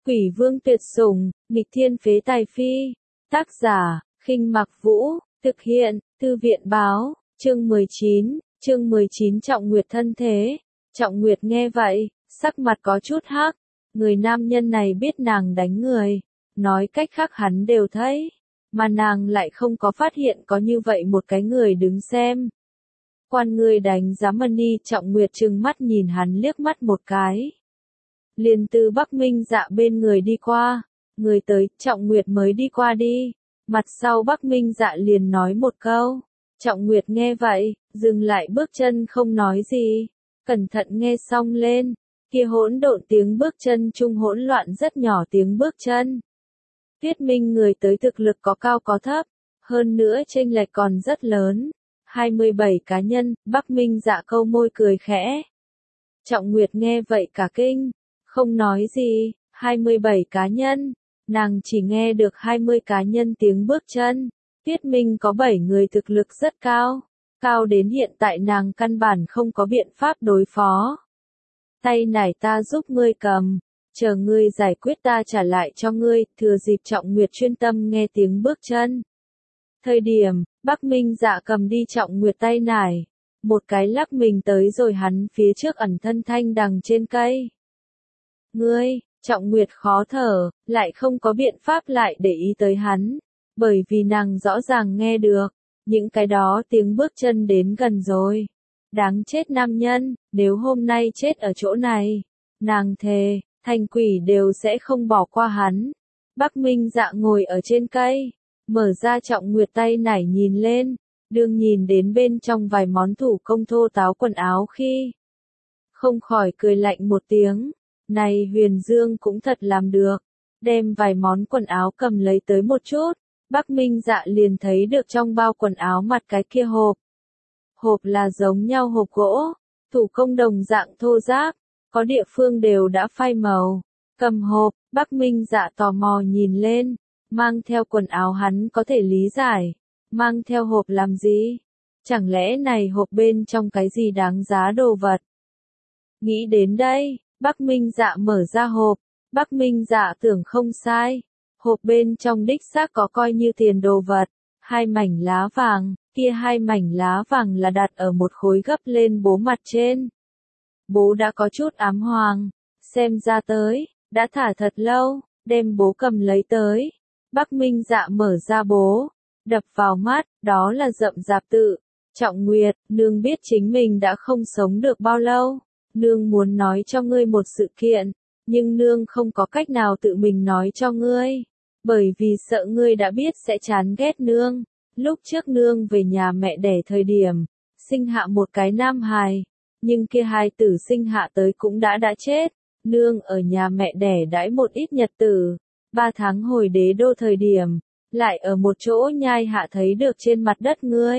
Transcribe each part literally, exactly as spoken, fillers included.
Quỷ vương tuyệt sủng, nghịch thiên phế tài phi. Tác giả, Khinh Mặc Vũ, thực hiện, Thư viện báo, chương mười chín, chương mười chín Trọng Nguyệt thân thế. Trọng Nguyệt nghe vậy, sắc mặt có chút hắc, người nam nhân này biết nàng đánh người, nói cách khác hắn đều thấy, mà nàng lại không có phát hiện có như vậy một cái người đứng xem. Quan người đánh giá Mani. Trọng Nguyệt trừng mắt nhìn hắn liếc mắt một cái. Liền từ Bắc Minh Dạ bên người đi qua, người tới, Trọng Nguyệt mới đi qua đi. Mặt sau Bắc Minh Dạ liền nói một câu. Trọng Nguyệt nghe vậy, dừng lại bước chân không nói gì, cẩn thận nghe xong lên, kia hỗn độn tiếng bước chân chung hỗn loạn rất nhỏ tiếng bước chân. Thuyết minh người tới thực lực có cao có thấp, hơn nữa chênh lệch còn rất lớn. hai mươi bảy cá nhân, Bắc Minh Dạ câu môi cười khẽ. Trọng Nguyệt nghe vậy cả kinh, không nói gì, hai mươi bảy cá nhân, nàng chỉ nghe được hai mươi cá nhân tiếng bước chân. Thuyết minh có bảy người thực lực rất cao, cao đến hiện tại nàng căn bản không có biện pháp đối phó. Tay nải ta giúp ngươi cầm, chờ ngươi giải quyết ta trả lại cho ngươi, thừa dịp Trọng Nguyệt chuyên tâm nghe tiếng bước chân. Thời điểm, Bắc Minh Dạ cầm đi Trọng Nguyệt tay nải, một cái lắc mình tới rồi hắn phía trước ẩn thân thanh đằng trên cây. Ngươi, Trọng Nguyệt khó thở, lại không có biện pháp lại để ý tới hắn, bởi vì nàng rõ ràng nghe được, những cái đó tiếng bước chân đến gần rồi. Đáng chết nam nhân, nếu hôm nay chết ở chỗ này, nàng thề, thành quỷ đều sẽ không bỏ qua hắn. Bắc Minh Dạ ngồi ở trên cây, mở ra Trọng Nguyệt tay nải nhìn lên, đương nhìn đến bên trong vài món thủ công thô táo quần áo khi không khỏi cười lạnh một tiếng, này Huyền Dương cũng thật làm được, đem vài món quần áo cầm lấy tới một chút. Bắc Minh Dạ liền thấy được trong bao quần áo mặt cái kia hộp. Hộp là giống nhau hộp gỗ, thủ công đồng dạng thô ráp, có địa phương đều đã phai màu. Cầm hộp, Bắc Minh Dạ tò mò nhìn lên, mang theo quần áo hắn có thể lý giải, mang theo hộp làm gì? Chẳng lẽ này hộp bên trong cái gì đáng giá đồ vật? Nghĩ đến đây, Bắc Minh Dạ mở ra hộp, Bắc Minh Dạ tưởng không sai. Hộp bên trong đích xác có coi như tiền đồ vật, hai mảnh lá vàng, kia hai mảnh lá vàng là đặt ở một khối gấp lên bố mặt trên. Bố đã có chút ám hoàng, xem ra tới, đã thả thật lâu, đem bố cầm lấy tới. Bắc Minh Dạ mở ra bố, đập vào mắt, đó là rậm rạp tự. Trọng Nguyệt, nương biết chính mình đã không sống được bao lâu, nương muốn nói cho ngươi một sự kiện, nhưng nương không có cách nào tự mình nói cho ngươi. Bởi vì sợ ngươi đã biết sẽ chán ghét nương. Lúc trước nương về nhà mẹ đẻ thời điểm, sinh hạ một cái nam hài, nhưng kia hài tử sinh hạ tới cũng đã đã chết. Nương ở nhà mẹ đẻ đãi một ít nhật tử, ba tháng hồi đế đô thời điểm, lại ở một chỗ nhai hạ thấy được trên mặt đất ngươi.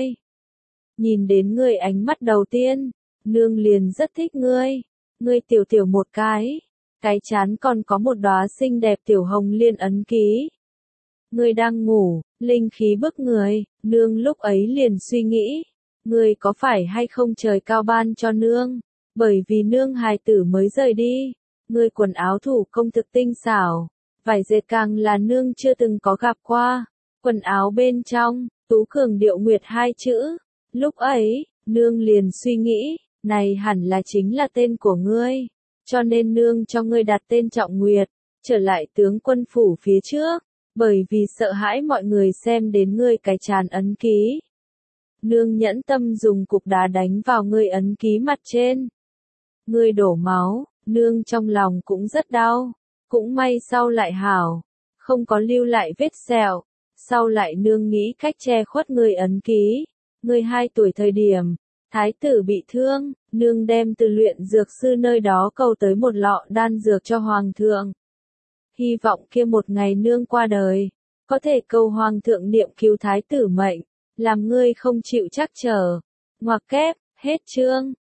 Nhìn đến ngươi ánh mắt đầu tiên, nương liền rất thích ngươi. Ngươi tiểu tiểu một cái, cái chán còn có một đóa xinh đẹp tiểu hồng liên ấn ký. Ngươi đang ngủ, linh khí bức người, nương lúc ấy liền suy nghĩ, ngươi có phải hay không trời cao ban cho nương, bởi vì nương hài tử mới rời đi, ngươi quần áo thủ công thực tinh xảo, vải dệt càng là nương chưa từng có gặp qua, quần áo bên trong, tú cường điệu nguyệt hai chữ, lúc ấy, nương liền suy nghĩ, này hẳn là chính là tên của ngươi, cho nên nương cho ngươi đặt tên Trọng Nguyệt, trở lại tướng quân phủ phía trước. Bởi vì sợ hãi mọi người xem đến ngươi cái chán ấn ký. Nương nhẫn tâm dùng cục đá đánh vào ngươi ấn ký mặt trên. Ngươi đổ máu, nương trong lòng cũng rất đau. Cũng may sau lại hảo, không có lưu lại vết sẹo. Sau lại nương nghĩ cách che khuất ngươi ấn ký. Ngươi hai tuổi thời điểm, thái tử bị thương, nương đem từ luyện dược sư nơi đó cầu tới một lọ đan dược cho hoàng thượng. Hy vọng kia một ngày nương qua đời, có thể cầu hoàng thượng niệm cứu thái tử mệnh, làm ngươi không chịu trắc trở. Ngoặc kép, hết chương.